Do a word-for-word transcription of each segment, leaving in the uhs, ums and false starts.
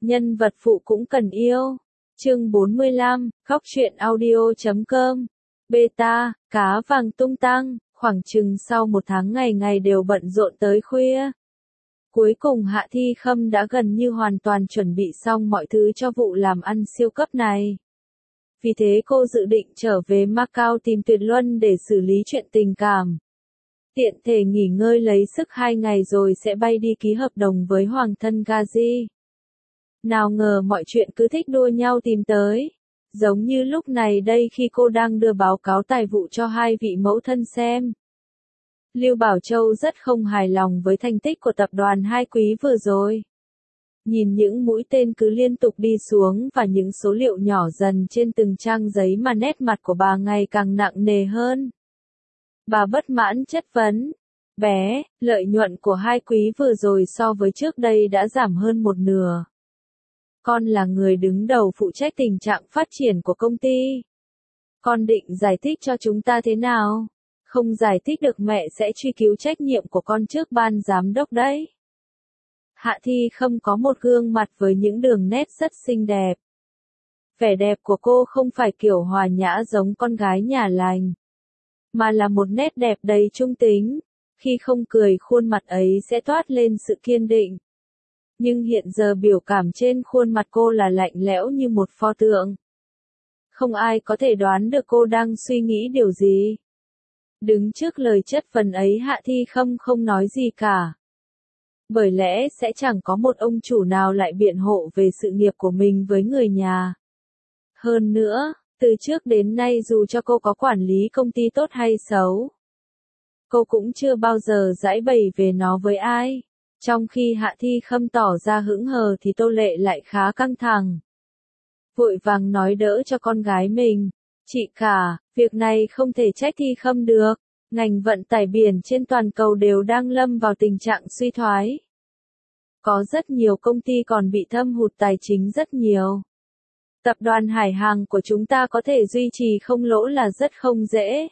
Nhân vật phụ cũng cần yêu. Chương bốn mươi lăm, khóc chuyện audio chấm com. Beta, cá vàng tung tăng, khoảng chừng sau một tháng ngày ngày đều bận rộn tới khuya. Cuối cùng Hạ Thi Khâm đã gần như hoàn toàn chuẩn bị xong mọi thứ cho vụ làm ăn siêu cấp này. Vì thế cô dự định trở về Macau tìm Tuyệt Luân để xử lý chuyện tình cảm. Tiện thể nghỉ ngơi lấy sức hai ngày rồi sẽ bay đi ký hợp đồng với Hoàng thân Gazi. Nào ngờ mọi chuyện cứ thích đua nhau tìm tới. Giống như lúc này đây khi cô đang đưa báo cáo tài vụ cho hai vị mẫu thân xem. Lưu Bảo Châu rất không hài lòng với thành tích của tập đoàn Hai Quý vừa rồi. Nhìn những mũi tên cứ liên tục đi xuống và những số liệu nhỏ dần trên từng trang giấy mà nét mặt của bà ngày càng nặng nề hơn. Bà bất mãn chất vấn. Bé, lợi nhuận của Hai Quý vừa rồi so với trước đây đã giảm hơn một nửa. Con là người đứng đầu phụ trách tình trạng phát triển của công ty. Con định giải thích cho chúng ta thế nào? Không giải thích được mẹ sẽ truy cứu trách nhiệm của con trước ban giám đốc đấy. Hạ Thi Khâm có một gương mặt với những đường nét rất xinh đẹp. Vẻ đẹp của cô không phải kiểu hòa nhã giống con gái nhà lành, mà là một nét đẹp đầy trung tính. Khi không cười khuôn mặt ấy sẽ toát lên sự kiên định. Nhưng hiện giờ biểu cảm trên khuôn mặt cô là lạnh lẽo như một pho tượng. Không ai có thể đoán được cô đang suy nghĩ điều gì. Đứng trước lời chất vấn ấy Hạ Thi Khâm không nói gì cả. Bởi lẽ sẽ chẳng có một ông chủ nào lại biện hộ về sự nghiệp của mình với người nhà. Hơn nữa, từ trước đến nay dù cho cô có quản lý công ty tốt hay xấu, cô cũng chưa bao giờ giãi bày về nó với ai. Trong khi Hạ Thi Khâm tỏ ra hững hờ thì Tô Lệ lại khá căng thẳng. Vội vàng nói đỡ cho con gái mình. Chị cả, việc này không thể trách Thi Khâm được. Ngành vận tải biển trên toàn cầu đều đang lâm vào tình trạng suy thoái. Có rất nhiều công ty còn bị thâm hụt tài chính rất nhiều. Tập đoàn hải hàng của chúng ta có thể duy trì không lỗ là rất không dễ.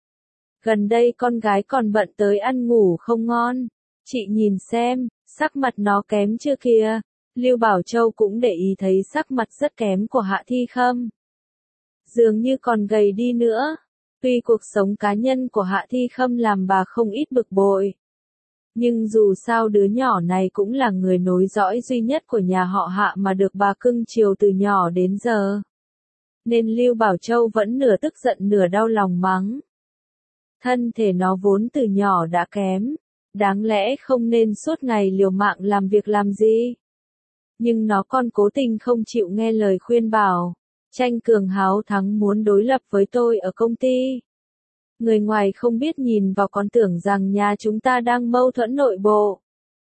Gần đây con gái còn bận tới ăn ngủ không ngon. Chị nhìn xem, sắc mặt nó kém chưa kìa. Lưu Bảo Châu cũng để ý thấy sắc mặt rất kém của Hạ Thi Khâm. Dường như còn gầy đi nữa. Tuy cuộc sống cá nhân của Hạ Thi Khâm làm bà không ít bực bội. Nhưng dù sao đứa nhỏ này cũng là người nối dõi duy nhất của nhà họ Hạ mà được bà cưng chiều từ nhỏ đến giờ. Nên Lưu Bảo Châu vẫn nửa tức giận nửa đau lòng mắng. Thân thể nó vốn từ nhỏ đã kém. Đáng lẽ không nên suốt ngày liều mạng làm việc làm gì. Nhưng nó còn cố tình không chịu nghe lời khuyên bảo. Tranh cường háo thắng muốn đối lập với tôi ở công ty. Người ngoài không biết nhìn vào còn tưởng rằng nhà chúng ta đang mâu thuẫn nội bộ.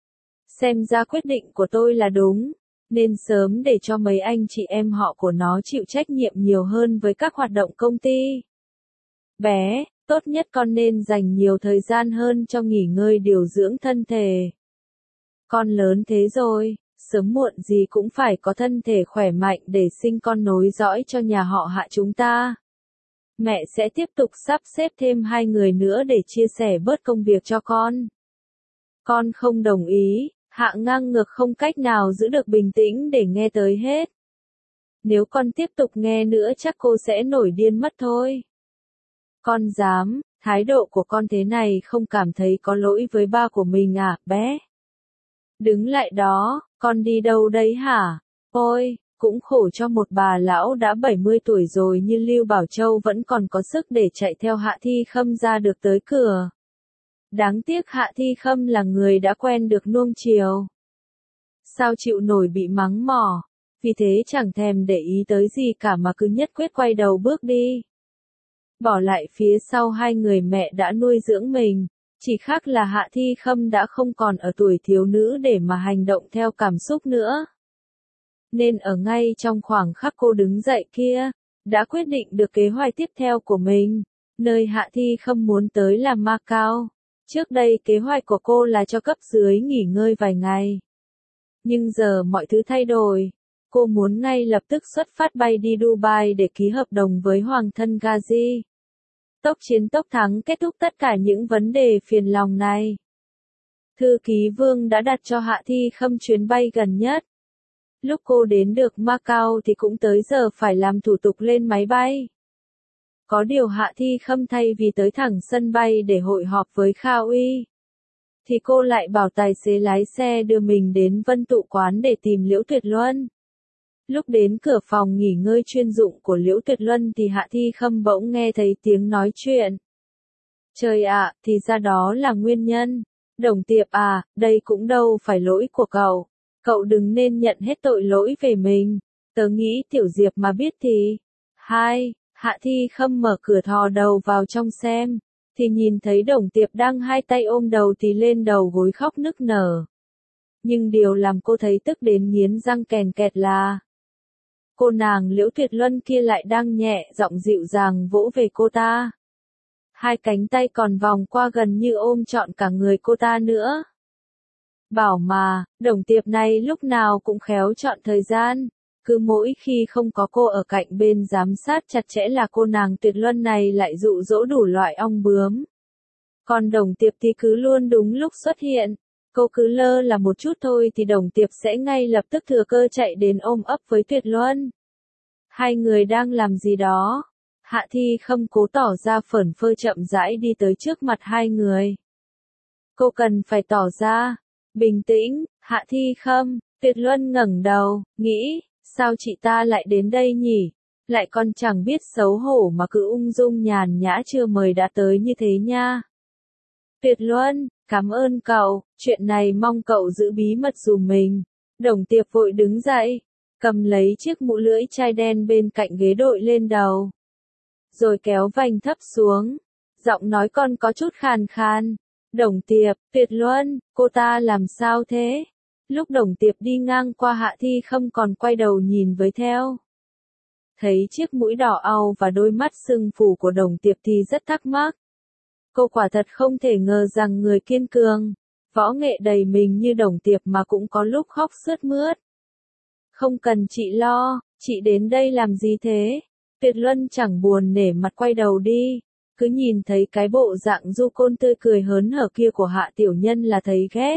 Xem ra quyết định của tôi là đúng. Nên sớm để cho mấy anh chị em họ của nó chịu trách nhiệm nhiều hơn với các hoạt động công ty. Bé, tốt nhất con nên dành nhiều thời gian hơn cho nghỉ ngơi điều dưỡng thân thể. Con lớn thế rồi, sớm muộn gì cũng phải có thân thể khỏe mạnh để sinh con nối dõi cho nhà họ Hạ chúng ta. Mẹ sẽ tiếp tục sắp xếp thêm hai người nữa để chia sẻ bớt công việc cho con. Con không đồng ý. Hạ ngang ngược không cách nào giữ được bình tĩnh để nghe tới hết. Nếu con tiếp tục nghe nữa chắc cô sẽ nổi điên mất thôi. Con dám, thái độ của con thế này không cảm thấy có lỗi với ba của mình à, bé? Đứng lại đó, con đi đâu đấy hả? Ôi, cũng khổ cho một bà lão đã bảy mươi tuổi rồi như Lưu Bảo Châu vẫn còn có sức để chạy theo Hạ Thi Khâm ra được tới cửa. Đáng tiếc Hạ Thi Khâm là người đã quen được nuông chiều. Sao chịu nổi bị mắng mỏ, vì thế chẳng thèm để ý tới gì cả mà cứ nhất quyết quay đầu bước đi. Bỏ lại phía sau hai người mẹ đã nuôi dưỡng mình, chỉ khác là Hạ Thi Khâm đã không còn ở tuổi thiếu nữ để mà hành động theo cảm xúc nữa. Nên ở ngay trong khoảng khắc cô đứng dậy kia, đã quyết định được kế hoạch tiếp theo của mình, nơi Hạ Thi Khâm muốn tới là Macau. Trước đây kế hoạch của cô là cho cấp dưới nghỉ ngơi vài ngày. Nhưng giờ mọi thứ thay đổi. Cô muốn ngay lập tức xuất phát bay đi Dubai để ký hợp đồng với Hoàng thân Gazi. Tốc chiến tốc thắng kết thúc tất cả những vấn đề phiền lòng này. Thư ký Vương đã đặt cho Hạ Thi Khâm chuyến bay gần nhất. Lúc cô đến được Macau thì cũng tới giờ phải làm thủ tục lên máy bay. Có điều Hạ Thi Khâm thay vì tới thẳng sân bay để hội họp với Kha Uy, thì cô lại bảo tài xế lái xe đưa mình đến Vân Tụ quán để tìm Liễu Tuyệt Luân. Lúc đến cửa phòng nghỉ ngơi chuyên dụng của Liễu Tuyệt Luân thì Hạ Thi Khâm bỗng nghe thấy tiếng nói chuyện. Trời ạ, thì ra đó là nguyên nhân. Đồng Tiệp à, đây cũng đâu phải lỗi của cậu. Cậu đừng nên nhận hết tội lỗi về mình. Tớ nghĩ Tiểu Diệp mà biết thì. Hai, Hạ Thi Khâm mở cửa thò đầu vào trong xem. Thì nhìn thấy Đồng Tiệp đang hai tay ôm đầu thì lên đầu gối khóc nức nở. Nhưng điều làm cô thấy tức đến nghiến răng kèn kẹt là cô nàng Liễu Tuyệt Luân kia lại đang nhẹ giọng dịu dàng vỗ về cô ta. Hai cánh tay còn vòng qua gần như ôm trọn cả người cô ta nữa. Bảo mà, Đồng Tiệp này lúc nào cũng khéo chọn thời gian. Cứ mỗi khi không có cô ở cạnh bên giám sát chặt chẽ là cô nàng Tuyệt Luân này lại dụ dỗ đủ loại ong bướm. Còn Đồng Tiệp thì cứ luôn đúng lúc xuất hiện. Cô cứ lơ là một chút thôi thì Đồng Tiệp sẽ ngay lập tức thừa cơ chạy đến ôm ấp với Tuyệt Luân. Hai người đang làm gì đó? Hạ Thi Khâm cố tỏ ra phởn phơ chậm rãi đi tới trước mặt hai người. Cô cần phải tỏ ra bình tĩnh. Hạ Thi Khâm. Tuyệt Luân ngẩng đầu, nghĩ, sao chị ta lại đến đây nhỉ? Lại còn chẳng biết xấu hổ mà cứ ung dung nhàn nhã chưa mời đã tới như thế nha. Tuyệt Luân, cảm ơn cậu, chuyện này mong cậu giữ bí mật dùm mình. Đồng Tiệp vội đứng dậy, cầm lấy chiếc mũ lưỡi chai đen bên cạnh ghế đội lên đầu. Rồi kéo vành thấp xuống, giọng nói con có chút khàn khàn. Đồng Tiệp, Tuyệt Luân, cô ta làm sao thế? Lúc Đồng Tiệp đi ngang qua Hạ Thi Khâm còn quay đầu nhìn với theo. Thấy chiếc mũi đỏ au và đôi mắt sưng phù của Đồng Tiệp thì rất thắc mắc. Cô quả thật không thể ngờ rằng người kiên cường, võ nghệ đầy mình như Đồng Tiệp mà cũng có lúc khóc sướt mướt. Không cần chị lo, chị đến đây làm gì thế? Tuyệt Luân chẳng buồn nể mặt quay đầu đi, cứ nhìn thấy cái bộ dạng du côn tươi cười hớn hở kia của Hạ tiểu nhân là thấy ghét.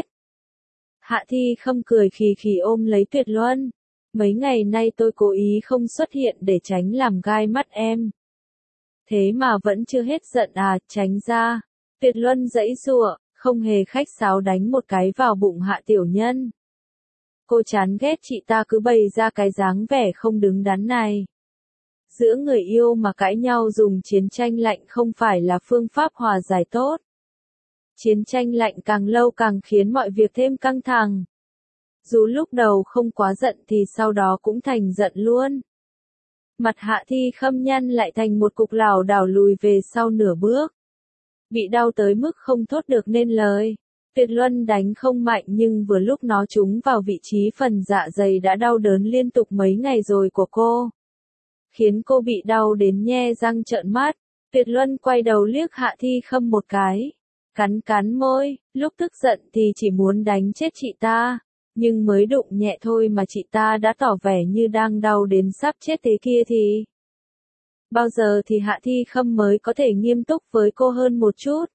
Hạ Thi Khâm cười khì khì ôm lấy Tuyệt Luân. Mấy ngày nay tôi cố ý không xuất hiện để tránh làm gai mắt em. Thế mà vẫn chưa hết giận à, tránh ra. Tuyệt Luân giãy giụa, không hề khách sáo đánh một cái vào bụng Hạ tiểu nhân. Cô chán ghét chị ta cứ bày ra cái dáng vẻ không đứng đắn này. Giữa người yêu mà cãi nhau dùng chiến tranh lạnh không phải là phương pháp hòa giải tốt. Chiến tranh lạnh càng lâu càng khiến mọi việc thêm căng thẳng. Dù lúc đầu không quá giận thì sau đó cũng thành giận luôn. Mặt Hạ Thi Khâm nhăn lại thành một cục lảo đảo lùi về sau nửa bước. Bị đau tới mức không thốt được nên lời. Tuyệt Luân đánh không mạnh nhưng vừa lúc nó trúng vào vị trí phần dạ dày đã đau đớn liên tục mấy ngày rồi của cô. Khiến cô bị đau đến nhe răng trợn mắt. Tuyệt Luân quay đầu liếc Hạ Thi Khâm một cái. Cắn cắn môi, lúc tức giận thì chỉ muốn đánh chết chị ta. Nhưng mới đụng nhẹ thôi mà chị ta đã tỏ vẻ như đang đau đến sắp chết thế kia thì. Bao giờ thì Hạ Thi Khâm mới có thể nghiêm túc với cô hơn một chút.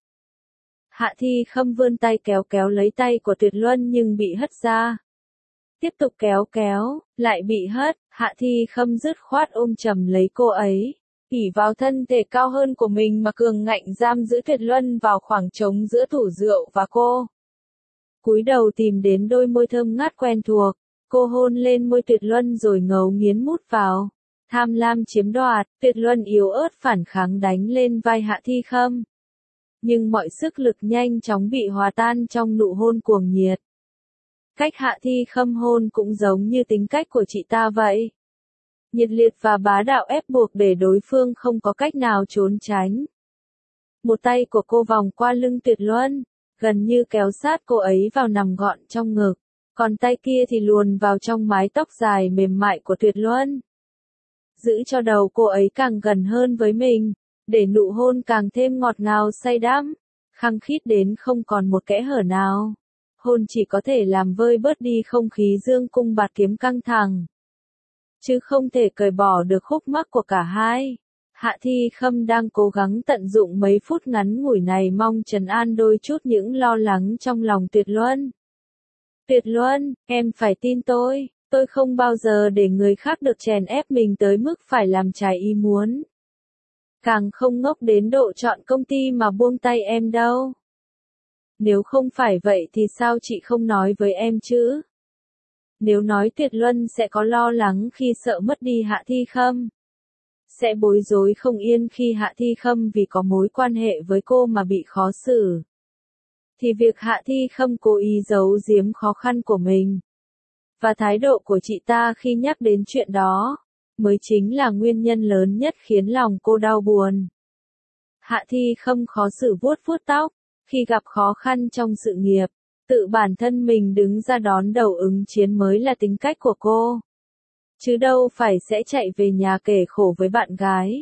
Hạ Thi Khâm vươn tay kéo kéo lấy tay của Tuyệt Luân nhưng bị hất ra. Tiếp tục kéo kéo, lại bị hất, Hạ Thi Khâm dứt khoát ôm chầm lấy cô ấy. ỷ vào thân thể cao hơn của mình mà cường ngạnh giam giữ Tuyệt Luân vào khoảng trống giữa tủ rượu và cô. Cúi đầu tìm đến đôi môi thơm ngát quen thuộc, cô hôn lên môi Tuyệt Luân rồi ngấu nghiến mút vào. Tham lam chiếm đoạt, Tuyệt Luân yếu ớt phản kháng đánh lên vai Hạ Thi Khâm. Nhưng mọi sức lực nhanh chóng bị hòa tan trong nụ hôn cuồng nhiệt. Cách Hạ Thi Khâm hôn cũng giống như tính cách của chị ta vậy. Nhiệt liệt và bá đạo ép buộc để đối phương không có cách nào trốn tránh. Một tay của cô vòng qua lưng Tuyệt Luân, gần như kéo sát cô ấy vào nằm gọn trong ngực, còn tay kia thì luồn vào trong mái tóc dài mềm mại của Tuyệt Luân. Giữ cho đầu cô ấy càng gần hơn với mình, để nụ hôn càng thêm ngọt ngào say đắm, khăng khít đến không còn một kẽ hở nào. Hôn chỉ có thể làm vơi bớt đi không khí dương cung bạt kiếm căng thẳng, chứ không thể cởi bỏ được khúc mắc của cả hai. Hạ Thi Khâm đang cố gắng tận dụng mấy phút ngắn ngủi này mong trấn an đôi chút những lo lắng trong lòng Tuyệt Luân. Tuyệt Luân, em phải tin tôi, Tôi không bao giờ để người khác được chèn ép mình tới mức phải làm trái ý muốn. Càng không ngốc đến độ chọn công ty mà buông tay em đâu. Nếu không phải vậy thì sao chị không nói với em chứ? Nếu nói Tuyệt Luân sẽ có lo lắng khi sợ mất đi Hạ Thi Khâm. Sẽ bối rối không yên khi Hạ Thi Khâm vì có mối quan hệ với cô mà bị khó xử. Thì việc Hạ Thi Khâm cố ý giấu giếm khó khăn của mình. Và thái độ của chị ta khi nhắc đến chuyện đó, mới chính là nguyên nhân lớn nhất khiến lòng cô đau buồn. Hạ Thi Khâm khó xử vuốt vuốt tóc, khi gặp khó khăn trong sự nghiệp, tự bản thân mình đứng ra đón đầu ứng chiến mới là tính cách của cô. Chứ đâu phải sẽ chạy về nhà kể khổ với bạn gái.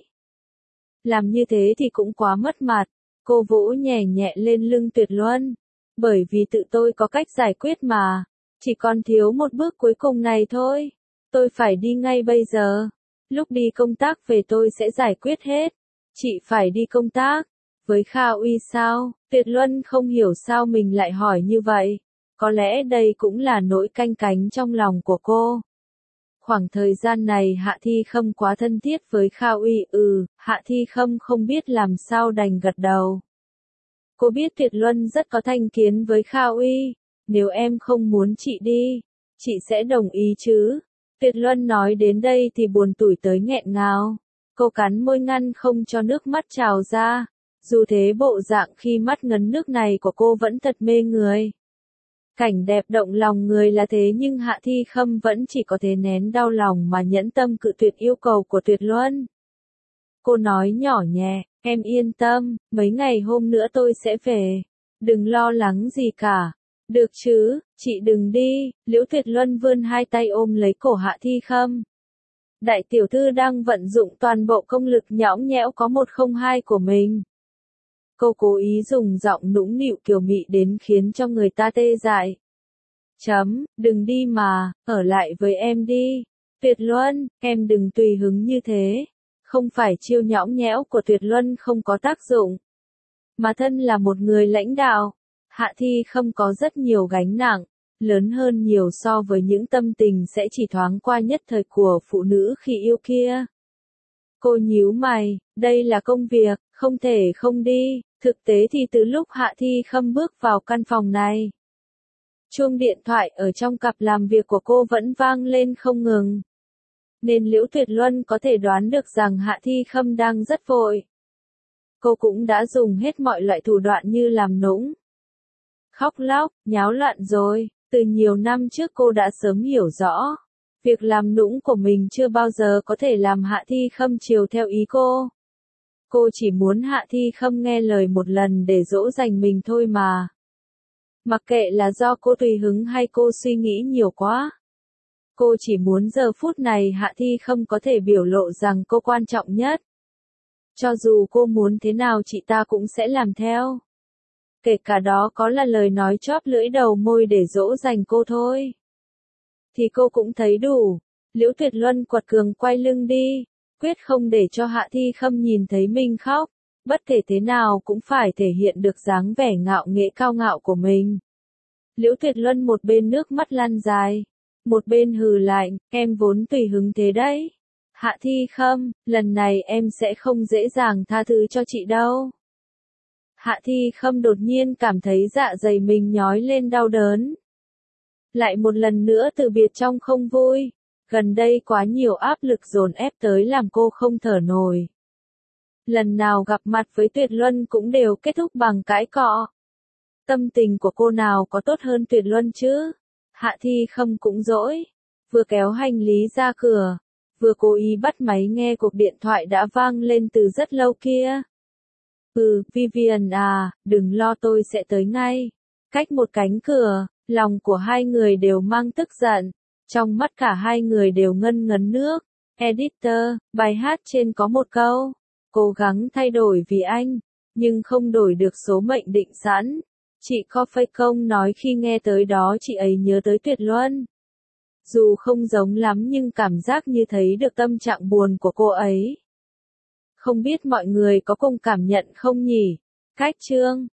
Làm như thế thì cũng quá mất mặt, cô vỗ nhẹ nhẹ lên lưng Tuyệt Luân. Bởi vì tự tôi có cách giải quyết mà, chỉ còn thiếu một bước cuối cùng này thôi. Tôi phải đi ngay bây giờ. Lúc đi công tác về tôi sẽ giải quyết hết. Chị phải đi công tác. Với Kha Uy sao? Tuyệt Luân không hiểu sao mình lại hỏi như vậy. Có lẽ đây cũng là nỗi canh cánh trong lòng của cô. Khoảng thời gian này Hạ Thi Khâm quá thân thiết với Kha Uy, ừ, Hạ Thi Khâm không biết làm sao đành gật đầu. Cô biết Tuyệt Luân rất có thành kiến với Kha Uy, nếu em không muốn chị đi, chị sẽ đồng ý chứ. Tuyệt Luân nói đến đây thì buồn tủi tới nghẹn ngào. Cô cắn môi ngăn không cho nước mắt trào ra, dù thế bộ dạng khi mắt ngấn nước này của cô vẫn thật mê người. Cảnh đẹp động lòng người là thế nhưng Hạ Thi Khâm vẫn chỉ có thể nén đau lòng mà nhẫn tâm cự tuyệt yêu cầu của Tuyệt Luân. Cô nói nhỏ nhẹ, em yên tâm, mấy ngày hôm nữa tôi sẽ về. Đừng lo lắng gì cả. Được chứ, chị đừng đi. Liễu Tuyệt Luân vươn hai tay ôm lấy cổ Hạ Thi Khâm. Đại tiểu thư đang vận dụng toàn bộ công lực nhõng nhẽo có một không hai của mình. Cô cố ý dùng giọng nũng nịu kiều mị đến khiến cho người ta tê dại. Chấm, đừng đi mà, ở lại với em đi. Tuyệt Luân, em đừng tùy hứng như thế. Không phải chiêu nhõng nhẽo của Tuyệt Luân không có tác dụng. Mà thân là một người lãnh đạo, Hạ Thi Khâm có rất nhiều gánh nặng, lớn hơn nhiều so với những tâm tình sẽ chỉ thoáng qua nhất thời của phụ nữ khi yêu kia. Cô nhíu mày, đây là công việc, không thể không đi. Thực tế thì từ lúc Hạ Thi Khâm bước vào căn phòng này, chuông điện thoại ở trong cặp làm việc của cô vẫn vang lên không ngừng. Nên Liễu Tuyệt Luân có thể đoán được rằng Hạ Thi Khâm đang rất vội. Cô cũng đã dùng hết mọi loại thủ đoạn như làm nũng, khóc lóc, nháo loạn rồi. Từ nhiều năm trước cô đã sớm hiểu rõ, việc làm nũng của mình chưa bao giờ có thể làm Hạ Thi Khâm chiều theo ý cô. Cô chỉ muốn Hạ Thi Khâm nghe lời một lần để dỗ dành mình thôi mà. Mặc kệ là do cô tùy hứng hay cô suy nghĩ nhiều quá. Cô chỉ muốn giờ phút này Hạ Thi Khâm có thể biểu lộ rằng cô quan trọng nhất. Cho dù cô muốn thế nào chị ta cũng sẽ làm theo. Kể cả đó có là lời nói chóp lưỡi đầu môi để dỗ dành cô thôi. Thì cô cũng thấy đủ. Liễu Tuyệt Luân quật cường quay lưng đi. Quyết không để cho Hạ Thi Khâm nhìn thấy mình khóc. Bất kể thế nào cũng phải thể hiện được dáng vẻ ngạo nghễ cao ngạo của mình. Liễu Tuyệt Luân một bên nước mắt lăn dài, một bên hừ lạnh, em vốn tùy hứng thế đấy. Hạ Thi Khâm, lần này em sẽ không dễ dàng tha thứ cho chị đâu. Hạ Thi Khâm đột nhiên cảm thấy dạ dày mình nhói lên đau đớn. Lại một lần nữa từ biệt trong không vui. Gần đây quá nhiều áp lực dồn ép tới làm cô không thở nổi. Lần nào gặp mặt với Tuyệt Luân cũng đều kết thúc bằng cãi cọ. Tâm tình của cô nào có tốt hơn Tuyệt Luân chứ? Hạ Thi Khâm cũng dỗi. Vừa kéo hành lý ra cửa, vừa cố ý bắt máy nghe cuộc điện thoại đã vang lên từ rất lâu kia. Ừ, Vivian à, đừng lo tôi sẽ tới ngay. Cách một cánh cửa, lòng của hai người đều mang tức giận. Trong mắt cả hai người đều ngân ngấn nước. Editor, bài hát trên có một câu. Cố gắng thay đổi vì anh, nhưng không đổi được số mệnh định sẵn. Chị Coffee Công nói khi nghe tới đó chị ấy nhớ tới Tuyệt Luân. Dù không giống lắm nhưng cảm giác như thấy được tâm trạng buồn của cô ấy. Không biết mọi người có cùng cảm nhận không nhỉ? Cách chương